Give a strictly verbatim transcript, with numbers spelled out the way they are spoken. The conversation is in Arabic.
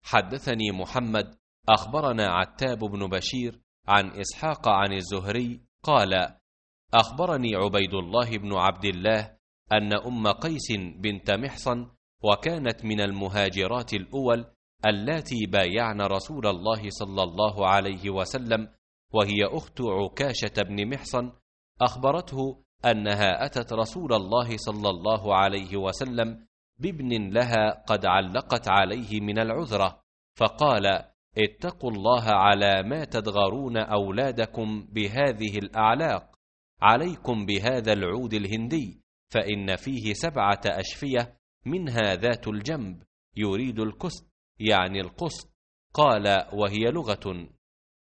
حدثني محمد أخبرنا عتاب بن بشير عن إسحاق عن الزهري قال: أخبرني عبيد الله بن عبد الله أن أم قيس بنت محصن، وكانت من المهاجرات الأول اللاتي بايعن رسول الله صلى الله عليه وسلم، وهي أخت عكاشة بن محصن، أخبرته أنها أتت رسول الله صلى الله عليه وسلم بابن لها قد علقت عليه من العذرة، فقال: اتقوا الله على ما تدغرون أولادكم بهذه الأعلاق، عليكم بهذا العود الهندي، فإن فيه سبعة أشفية منها ذات الجنب، يريد الكست يعني القسط. قال: وهي لغة